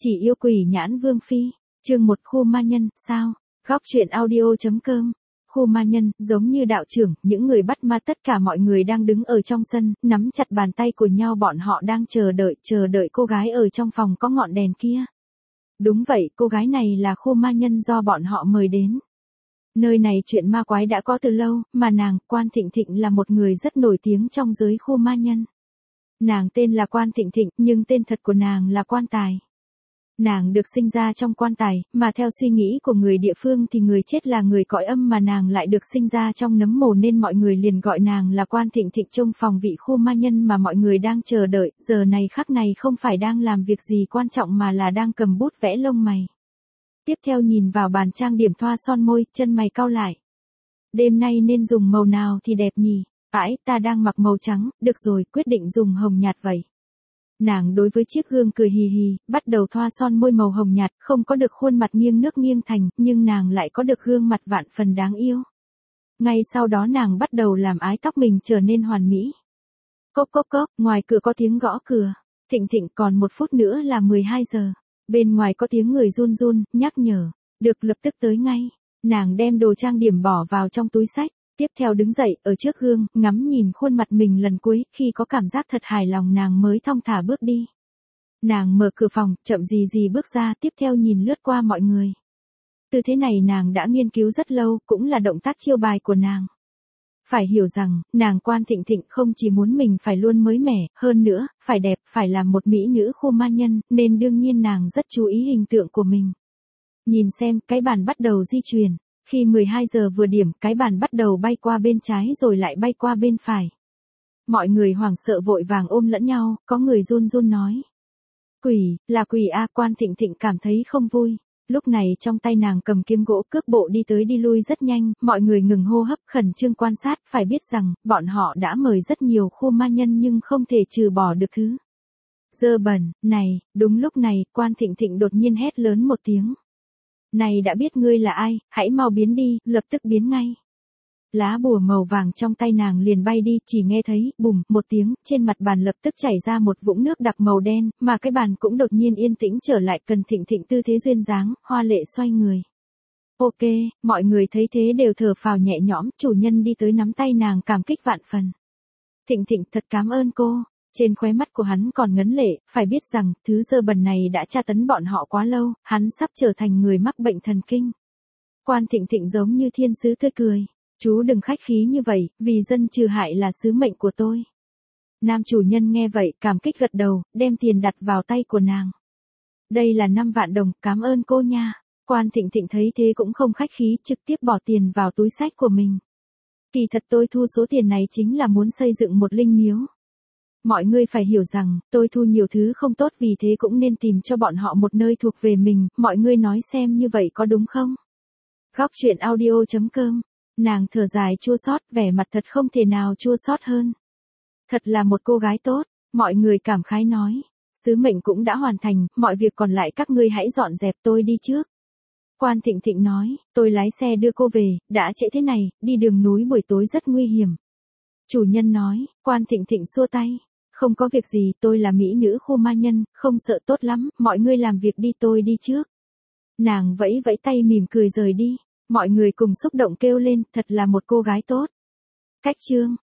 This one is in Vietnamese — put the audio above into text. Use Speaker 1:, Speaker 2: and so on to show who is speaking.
Speaker 1: Chỉ yêu quỷ nhãn vương phi. Chương 1 khu ma nhân, sao? Góc truyện audio.com. Khu ma nhân, giống như đạo trưởng, những người bắt ma tất cả mọi người đang đứng ở trong sân, nắm chặt bàn tay của nhau, bọn họ đang chờ đợi cô gái ở trong phòng có ngọn đèn kia. Đúng vậy, cô gái này là khu ma nhân do bọn họ mời đến. Nơi này chuyện ma quái đã có từ lâu, mà nàng, Quan Thịnh Thịnh là một người rất nổi tiếng trong giới khu ma nhân. Nàng tên là Quan Thịnh Thịnh, nhưng tên thật của nàng là Quan Tài. Nàng được sinh ra trong quan tài, mà theo suy nghĩ của người địa phương thì người chết là người cõi âm, mà nàng lại được sinh ra trong nấm mồ nên mọi người liền gọi nàng là Quan Thịnh Thịnh. Trong phòng vị khu ma nhân mà mọi người đang chờ đợi, giờ này khắc này không phải đang làm việc gì quan trọng mà là đang cầm bút vẽ lông mày. Tiếp theo nhìn vào bàn trang điểm, thoa son môi, chân mày cau lại. Đêm nay nên dùng màu nào thì đẹp nhỉ? Ta đang mặc màu trắng, được rồi, quyết định dùng hồng nhạt vậy. Nàng đối với chiếc gương cười hì hì, bắt đầu thoa son môi màu hồng nhạt, không có được khuôn mặt nghiêng nước nghiêng thành, nhưng nàng lại có được gương mặt vạn phần đáng yêu. Ngay sau đó nàng bắt đầu làm ái tóc mình trở nên hoàn mỹ. Cốc cốc cốc, ngoài cửa có tiếng gõ cửa. Thịnh Thịnh, còn 1 phút nữa là 12 giờ. Bên ngoài có tiếng người run run, nhắc nhở. Được, lập tức tới ngay. Nàng đem đồ trang điểm bỏ vào trong túi xách. Tiếp theo đứng dậy, ở trước gương, ngắm nhìn khuôn mặt mình lần cuối, khi có cảm giác thật hài lòng nàng mới thong thả bước đi. Nàng mở cửa phòng, chậm gì bước ra, tiếp theo nhìn lướt qua mọi người. Tư thế này nàng đã nghiên cứu rất lâu, cũng là động tác chiêu bài của nàng. Phải hiểu rằng, nàng Quan Thịnh Thịnh không chỉ muốn mình phải luôn mới mẻ, hơn nữa, phải đẹp, phải là một mỹ nữ khu ma nhân, nên đương nhiên nàng rất chú ý hình tượng của mình. Nhìn xem, cái bàn bắt đầu di chuyển. Khi 12 giờ vừa điểm, cái bàn bắt đầu bay qua bên trái rồi lại bay qua bên phải. Mọi người hoảng sợ vội vàng ôm lẫn nhau, có người run run nói. Quỷ, là quỷ a. Quan Thịnh Thịnh cảm thấy không vui. Lúc này trong tay nàng cầm kiếm gỗ, cước bộ đi tới đi lui rất nhanh, mọi người ngừng hô hấp, khẩn trương quan sát, phải biết rằng, bọn họ đã mời rất nhiều khu ma nhân nhưng không thể trừ bỏ được thứ dơ bẩn này. Đúng lúc này, Quan Thịnh Thịnh đột nhiên hét lớn một tiếng. Này, đã biết ngươi là ai, hãy mau biến đi, lập tức biến ngay. Lá bùa màu vàng trong tay nàng liền bay đi, chỉ nghe thấy, bùm, một tiếng, trên mặt bàn lập tức chảy ra một vũng nước đặc màu đen, mà cái bàn cũng đột nhiên yên tĩnh trở lại. Cần Thịnh Thịnh tư thế duyên dáng, hoa lệ xoay người. Ok, mọi người thấy thế đều thở phào nhẹ nhõm, chủ nhân đi tới nắm tay nàng cảm kích vạn phần. Thịnh Thịnh, thật cảm ơn cô. Trên khóe mắt của hắn còn ngấn lệ, phải biết rằng, thứ dơ bẩn này đã tra tấn bọn họ quá lâu, hắn sắp trở thành người mắc bệnh thần kinh. Quan Thịnh Thịnh giống như thiên sứ tươi cười. Chú đừng khách khí như vậy, vì dân trừ hại là sứ mệnh của tôi. Nam chủ nhân nghe vậy, cảm kích gật đầu, đem tiền đặt vào tay của nàng. Đây là 5 vạn đồng, cảm ơn cô nha. Quan Thịnh Thịnh thấy thế cũng không khách khí, trực tiếp bỏ tiền vào túi xách của mình. Kỳ thật tôi thu số tiền này chính là muốn xây dựng một linh miếu. Mọi người phải hiểu rằng, tôi thu nhiều thứ không tốt, vì thế cũng nên tìm cho bọn họ một nơi thuộc về mình, mọi người nói xem như vậy có đúng không? Góc truyện audio.com. Nàng thở dài chua xót, vẻ mặt thật không thể nào chua xót hơn. Thật là một cô gái tốt, mọi người cảm khái nói. Sứ mệnh cũng đã hoàn thành, mọi việc còn lại các ngươi hãy dọn dẹp, tôi đi trước. Quan Thịnh Thịnh nói, tôi lái xe đưa cô về, đã trễ thế này, đi đường núi buổi tối rất nguy hiểm. Chủ nhân nói. Quan Thịnh Thịnh xua tay. Không có việc gì, tôi là mỹ nữ khu ma nhân, không sợ, tốt lắm, mọi người làm việc đi, tôi đi trước. Nàng vẫy vẫy tay mỉm cười rời đi. Mọi người cùng xúc động kêu lên, thật là một cô gái tốt. Cách chương.